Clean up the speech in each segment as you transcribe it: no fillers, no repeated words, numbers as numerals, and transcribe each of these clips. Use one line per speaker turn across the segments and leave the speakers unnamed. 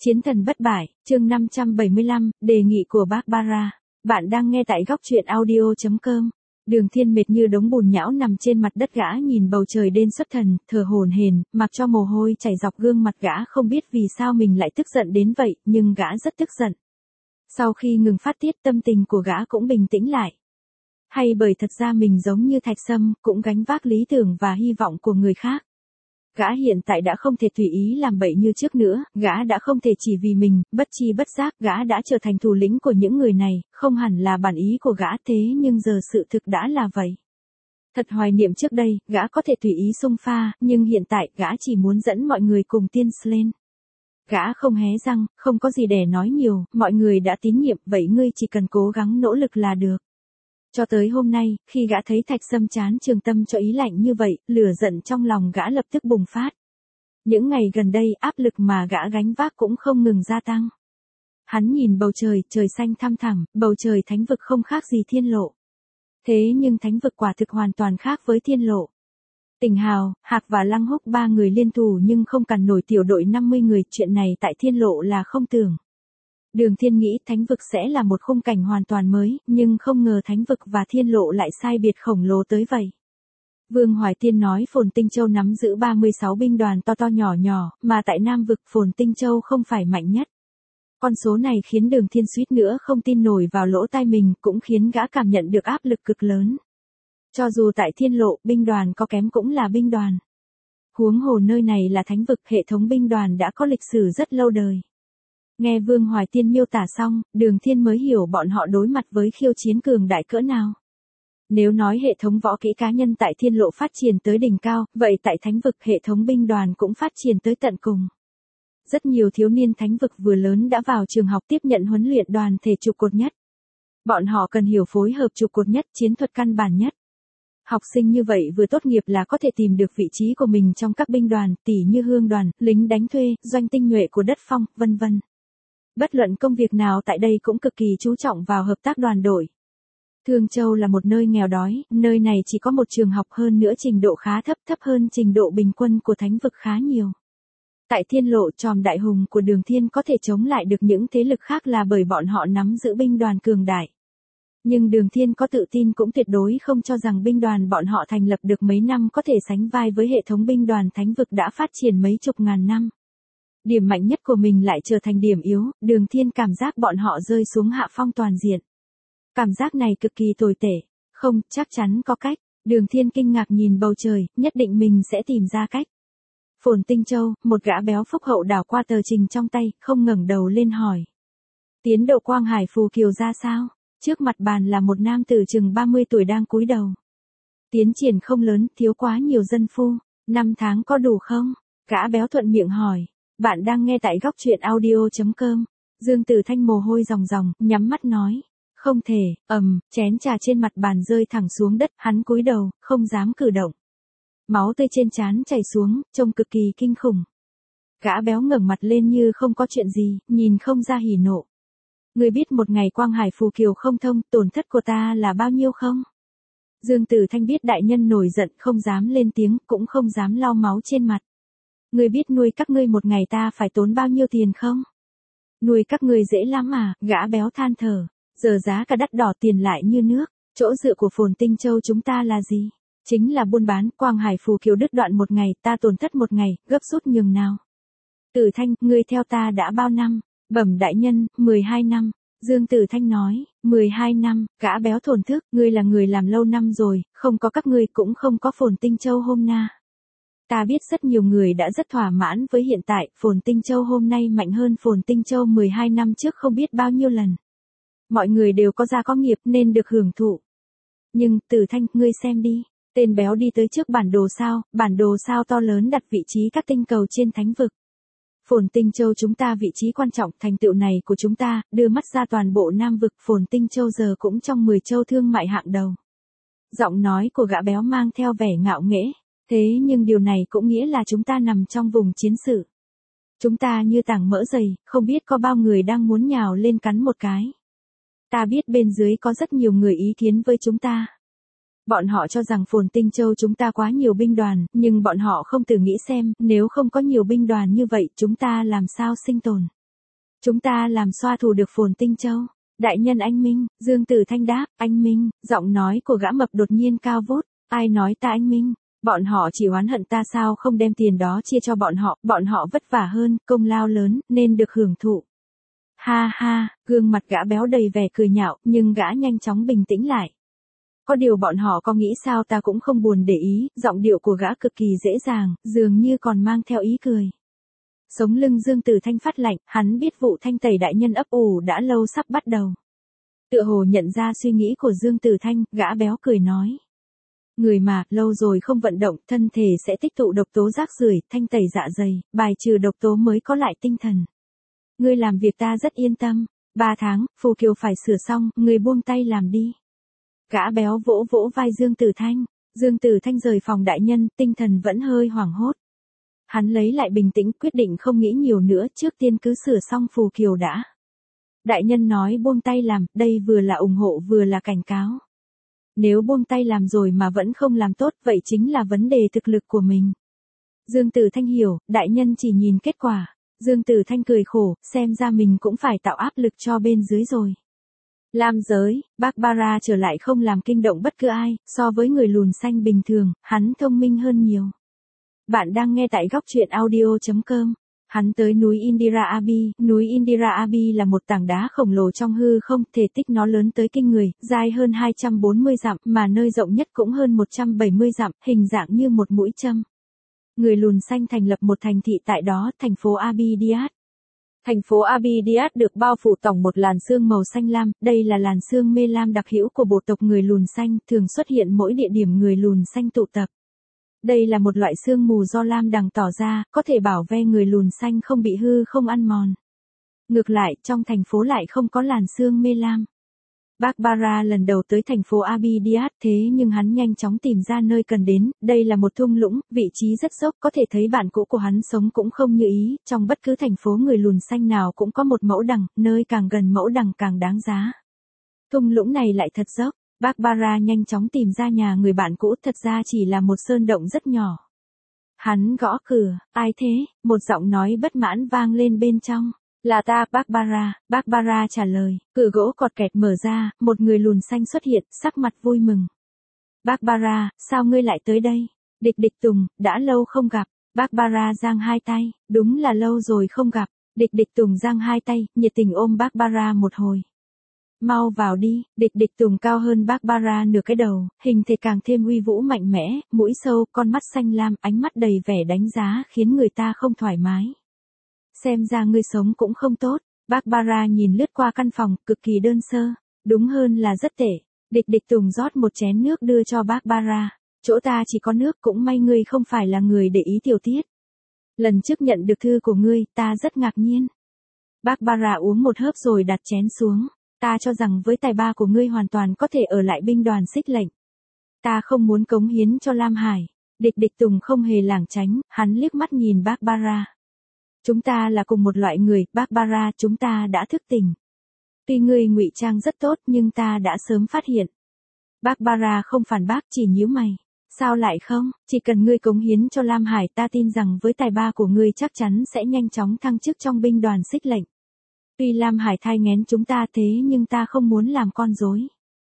Chiến thần bất bại, chương 575, đề nghị của Barbara. Bạn đang nghe tại góc truyện audio.com. Đường Thiên mệt như đống bùn nhão nằm trên mặt đất, gã nhìn bầu trời đen xuất thần, thở hổn hển, mặc cho mồ hôi chảy dọc gương mặt, gã không biết vì sao mình lại tức giận đến vậy, nhưng gã rất tức giận. Sau khi ngừng phát tiết, tâm tình của gã cũng bình tĩnh lại. Hay bởi thật ra mình giống như Thạch Sâm, cũng gánh vác lý tưởng và hy vọng của người khác. Gã hiện tại đã không thể tùy ý làm bậy như trước nữa, gã đã không thể chỉ vì mình, bất tri bất giác, gã đã trở thành thủ lĩnh của những người này, không hẳn là bản ý của gã thế nhưng giờ sự thực đã là vậy. Thật hoài niệm trước đây, gã có thể tùy ý xông pha, nhưng hiện tại, gã chỉ muốn dẫn mọi người cùng tiên lên. Gã không hé răng, không có gì để nói nhiều, mọi người đã tín nhiệm, vậy ngươi chỉ cần cố gắng nỗ lực là được. Cho tới hôm nay, khi gã thấy Thạch Sâm chán Trường Tâm cho ý lạnh như vậy, lửa giận trong lòng gã lập tức bùng phát. Những ngày gần đây, áp lực mà gã gánh vác cũng không ngừng gia tăng. Hắn nhìn bầu trời, trời xanh thăm thẳm, bầu trời thánh vực không khác gì thiên lộ. Thế nhưng thánh vực quả thực hoàn toàn khác với thiên lộ. Tỉnh Hào, Hạc và Lăng Húc ba người liên thủ nhưng không cản nổi tiểu đội 50 người, chuyện này tại thiên lộ là không tưởng. Đường Thiên nghĩ thánh vực sẽ là một khung cảnh hoàn toàn mới, nhưng không ngờ thánh vực và thiên lộ lại sai biệt khổng lồ tới vậy. Vương Hoài Tiên nói Phồn Tinh Châu nắm giữ 36 binh đoàn to to nhỏ nhỏ, mà tại Nam vực Phồn Tinh Châu không phải mạnh nhất. Con số này khiến Đường Thiên suýt nữa không tin nổi vào lỗ tai mình, cũng khiến gã cảm nhận được áp lực cực lớn. Cho dù tại thiên lộ, binh đoàn có kém cũng là binh đoàn. Huống hồ nơi này là thánh vực, hệ thống binh đoàn đã có lịch sử rất lâu đời. Nghe Vương Hoài Tiên miêu tả xong, Đường Thiên mới hiểu bọn họ đối mặt với khiêu chiến cường đại cỡ nào. Nếu nói hệ thống võ kỹ cá nhân tại thiên lộ phát triển tới đỉnh cao, vậy tại thánh vực hệ thống binh đoàn cũng phát triển tới tận cùng. Rất nhiều thiếu niên thánh vực vừa lớn đã vào trường học tiếp nhận huấn luyện đoàn thể trụ cột nhất. Bọn họ cần hiểu phối hợp trụ cột nhất, chiến thuật căn bản nhất. Học sinh như vậy vừa tốt nghiệp là có thể tìm được vị trí của mình trong các binh đoàn, tỉ như hương đoàn, lính đánh thuê, doanh tinh nhuệ của đất phong, vân vân. Bất luận công việc nào tại đây cũng cực kỳ chú trọng vào hợp tác đoàn đội. Thương Châu là một nơi nghèo đói, nơi này chỉ có một trường học, hơn nữa trình độ khá thấp, thấp hơn trình độ bình quân của thánh vực khá nhiều. Tại thiên lộ, tròm đại hùng của Đường Thiên có thể chống lại được những thế lực khác là bởi bọn họ nắm giữ binh đoàn cường đại. Nhưng Đường Thiên có tự tin cũng tuyệt đối không cho rằng binh đoàn bọn họ thành lập được mấy năm có thể sánh vai với hệ thống binh đoàn thánh vực đã phát triển mấy chục ngàn năm. Điểm mạnh nhất của mình lại trở thành điểm yếu, Đường Thiên cảm giác bọn họ rơi xuống hạ phong toàn diện. Cảm giác này cực kỳ tồi tệ. Không, chắc chắn có cách. Đường Thiên kinh ngạc nhìn bầu trời, nhất định mình sẽ tìm ra cách. Phồn Tinh Châu, một gã béo phúc hậu đảo qua tờ trình trong tay, không ngẩng đầu lên hỏi. Tiến độ Quang Hải Phù Kiều ra sao? Trước mặt bàn là một nam tử chừng 30 tuổi đang cúi đầu. Tiến triển không lớn, thiếu quá nhiều dân phu. 5 tháng có đủ không? Gã béo thuận miệng hỏi. Bạn đang nghe tại góc truyện audio.com. Dương Tử Thanh mồ hôi ròng ròng, nhắm mắt nói. Không thể, chén trà trên mặt bàn rơi thẳng xuống đất, hắn cúi đầu, không dám cử động. Máu tươi trên trán chảy xuống, trông cực kỳ kinh khủng. Gã béo ngẩng mặt lên như không có chuyện gì, nhìn không ra hỉ nộ. Ngươi biết một ngày Quang Hải Phù Kiều không thông, tổn thất của ta là bao nhiêu không? Dương Tử Thanh biết đại nhân nổi giận, không dám lên tiếng, cũng không dám lau máu trên mặt. Ngươi biết nuôi các ngươi một ngày ta phải tốn bao nhiêu tiền không? Nuôi các ngươi dễ lắm à, gã béo than thở. Giờ giá cả đắt đỏ, tiền lại như nước. Chỗ dựa của Phồn Tinh Châu chúng ta là gì? Chính là buôn bán. Quang Hải Phù Kiều đứt đoạn một ngày, ta tổn thất một ngày, gấp rút nhường nào. Tử Thanh, ngươi theo ta đã bao năm? Bẩm đại nhân, 12 năm. Dương Tử Thanh nói, 12 năm, gã béo thổn thức, ngươi là người làm lâu năm rồi, không có các ngươi cũng không có Phồn Tinh Châu hôm na. Ta biết rất nhiều người đã rất thỏa mãn với hiện tại, Phồn Tinh Châu hôm nay mạnh hơn Phồn Tinh Châu 12 năm trước không biết bao nhiêu lần. Mọi người đều có gia có nghiệp nên được hưởng thụ. Nhưng, Tử Thanh, ngươi xem đi, tên béo đi tới trước bản đồ sao to lớn đặt vị trí các tinh cầu trên thánh vực. Phồn Tinh Châu chúng ta vị trí quan trọng, thành tựu này của chúng ta, đưa mắt ra toàn bộ Nam vực, Phồn Tinh Châu giờ cũng trong 10 châu thương mại hạng đầu. Giọng nói của gã béo mang theo vẻ ngạo nghễ. Thế nhưng điều này cũng nghĩa là chúng ta nằm trong vùng chiến sự. Chúng ta như tảng mỡ dày, không biết có bao người đang muốn nhào lên cắn một cái. Ta biết bên dưới có rất nhiều người ý kiến với chúng ta. Bọn họ cho rằng Phồn Tinh Châu chúng ta quá nhiều binh đoàn, nhưng bọn họ không tự nghĩ xem, nếu không có nhiều binh đoàn như vậy chúng ta làm sao sinh tồn. Chúng ta làm xoa thủ được Phồn Tinh Châu. Đại nhân anh Minh, Dương Tử Thanh đáp, anh Minh, giọng nói của gã mập đột nhiên cao vút, ai nói ta anh Minh, bọn họ chỉ oán hận ta sao không đem tiền đó chia cho bọn họ vất vả hơn, công lao lớn, nên được hưởng thụ. Ha ha, gương mặt gã béo đầy vẻ cười nhạo, nhưng gã nhanh chóng bình tĩnh lại. Có điều bọn họ có nghĩ sao ta cũng không buồn để ý, giọng điệu của gã cực kỳ dễ dàng, dường như còn mang theo ý cười. Sống lưng Dương Tử Thanh phát lạnh, hắn biết vụ thanh tẩy đại nhân ấp ủ đã lâu sắp bắt đầu. Tựa hồ nhận ra suy nghĩ của Dương Tử Thanh, gã béo cười nói. Người mà, lâu rồi không vận động, thân thể sẽ tích tụ độc tố rác rưởi, thanh tẩy dạ dày, bài trừ độc tố mới có lại tinh thần. Ngươi làm việc ta rất yên tâm, 3 tháng, phù kiều phải sửa xong, ngươi buông tay làm đi. Gã béo vỗ vỗ vai Dương Tử Thanh. Dương Tử Thanh rời phòng đại nhân, tinh thần vẫn hơi hoảng hốt. Hắn lấy lại bình tĩnh, quyết định không nghĩ nhiều nữa, trước tiên cứ sửa xong phù kiều đã. Đại nhân nói buông tay làm, đây vừa là ủng hộ vừa là cảnh cáo. Nếu buông tay làm rồi mà vẫn không làm tốt, vậy chính là vấn đề thực lực của mình. Dương Tử Thanh hiểu, đại nhân chỉ nhìn kết quả. Dương Tử Thanh cười khổ, xem ra mình cũng phải tạo áp lực cho bên dưới rồi. Lam giới, Barbara trở lại không làm kinh động bất cứ ai, so với người lùn xanh bình thường, hắn thông minh hơn nhiều. Bạn đang nghe tại góc truyện audio.com. Hắn tới núi Indira Abbey. Núi Indira Abbey là một tảng đá khổng lồ trong hư không, thể tích nó lớn tới kinh người, dài hơn 240 dặm, mà nơi rộng nhất cũng hơn 170 dặm, hình dạng như một mũi châm. Người lùn xanh thành lập một thành thị tại đó, thành phố Abidiat. Thành phố Abidiat được bao phủ tổng một làn sương màu xanh lam, đây là làn sương mê lam đặc hữu của bộ tộc người lùn xanh, thường xuất hiện mỗi địa điểm người lùn xanh tụ tập. Đây là một loại sương mù do lam đằng tỏ ra, có thể bảo vệ người lùn xanh không bị hư không ăn mòn. Ngược lại, trong thành phố lại không có làn sương mê lam. Barbara lần đầu tới thành phố Abidiat, thế nhưng hắn nhanh chóng tìm ra nơi cần đến, đây là một thung lũng, vị trí rất dốc, có thể thấy bạn cũ của hắn sống cũng không như ý, trong bất cứ thành phố người lùn xanh nào cũng có một mẫu đằng, nơi càng gần mẫu đằng càng đáng giá. Thung lũng này lại thật dốc, Barbara nhanh chóng tìm ra nhà người bạn cũ, thật ra chỉ là một sơn động rất nhỏ. Hắn gõ cửa, ai thế, một giọng nói bất mãn vang lên bên trong. Là ta, Barbara. Barbara trả lời, cửa gỗ cọt kẹt mở ra, một người lùn xanh xuất hiện, sắc mặt vui mừng. Barbara, sao ngươi lại tới đây? Địch Tùng, đã lâu không gặp. Barbara giang hai tay, đúng là lâu rồi không gặp. Địch Tùng giang hai tay, nhiệt tình ôm Barbara một hồi. Mau vào đi, Địch Tùng cao hơn Barbara nửa cái đầu, hình thể càng thêm uy vũ mạnh mẽ, mũi sâu, con mắt xanh lam, ánh mắt đầy vẻ đánh giá khiến người ta không thoải mái. Xem ra ngươi sống cũng không tốt. Barbara nhìn lướt qua căn phòng, cực kỳ đơn sơ. Đúng hơn là rất tệ. Địch Tùng rót một chén nước đưa cho Barbara. Chỗ ta chỉ có nước, cũng may ngươi không phải là người để ý tiểu tiết. Lần trước nhận được thư của ngươi, ta rất ngạc nhiên. Barbara uống một hớp rồi đặt chén xuống. Ta cho rằng với tài ba của ngươi hoàn toàn có thể ở lại binh đoàn xích lệnh. Ta không muốn cống hiến cho Lam Hải. Địch Tùng không hề lảng tránh, hắn liếc mắt nhìn Barbara. Chúng ta là cùng một loại người, Barbara, chúng ta đã thức tỉnh. Tuy ngươi ngụy trang rất tốt nhưng ta đã sớm phát hiện. Barbara không phản bác, chỉ nhíu mày. Sao lại không, chỉ cần ngươi cống hiến cho Lam Hải, ta tin rằng với tài ba của ngươi chắc chắn sẽ nhanh chóng thăng chức trong binh đoàn xích lệnh. Tuy Lam Hải thai nghén chúng ta thế nhưng ta không muốn làm con rối.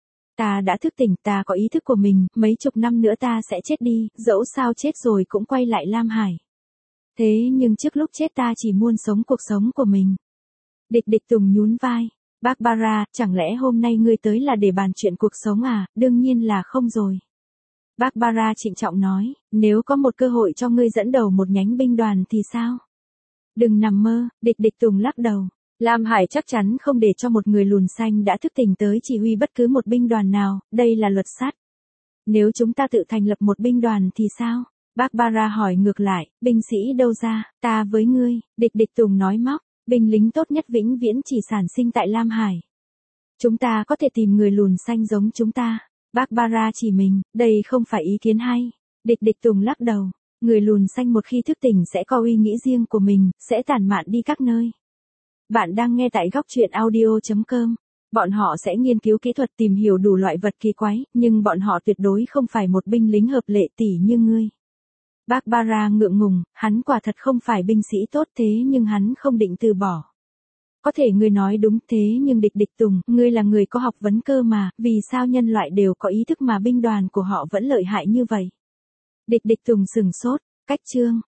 Ta đã thức tỉnh, ta có ý thức của mình, mấy chục năm nữa ta sẽ chết đi, dẫu sao chết rồi cũng quay lại Lam Hải. Thế nhưng trước lúc chết ta chỉ muốn sống cuộc sống của mình. Địch Tùng nhún vai. Barbara, chẳng lẽ hôm nay ngươi tới là để bàn chuyện cuộc sống à? Đương nhiên là không rồi. Barbara trịnh trọng nói, nếu có một cơ hội cho ngươi dẫn đầu một nhánh binh đoàn thì sao? Đừng nằm mơ, Địch Tùng lắc đầu. Lam Hải chắc chắn không để cho một người lùn xanh đã thức tỉnh tới chỉ huy bất cứ một binh đoàn nào, đây là luật sắt. Nếu chúng ta tự thành lập một binh đoàn thì sao? Barbara hỏi ngược lại, binh sĩ đâu ra, ta với ngươi, Địch Tùng nói móc, binh lính tốt nhất vĩnh viễn chỉ sản sinh tại Lam Hải. Chúng ta có thể tìm người lùn xanh giống chúng ta. Barbara chỉ mình, đây không phải ý kiến hay. Địch Tùng lắc đầu, người lùn xanh một khi thức tỉnh sẽ có ý nghĩ riêng của mình, sẽ tản mạn đi các nơi. Bạn đang nghe tại góc truyện audio.com. Bọn họ sẽ nghiên cứu kỹ thuật tìm hiểu đủ loại vật kỳ quái, nhưng bọn họ tuyệt đối không phải một binh lính hợp lệ tỷ như ngươi. Barbara ngượng ngùng, hắn quả thật không phải binh sĩ tốt thế nhưng hắn không định từ bỏ. Có thể ngươi nói đúng thế nhưng Địch Địch Tùng, ngươi là người có học vấn cơ mà, vì sao nhân loại đều có ý thức mà binh đoàn của họ vẫn lợi hại như vậy? Địch Địch Tùng sừng sốt, cách chương.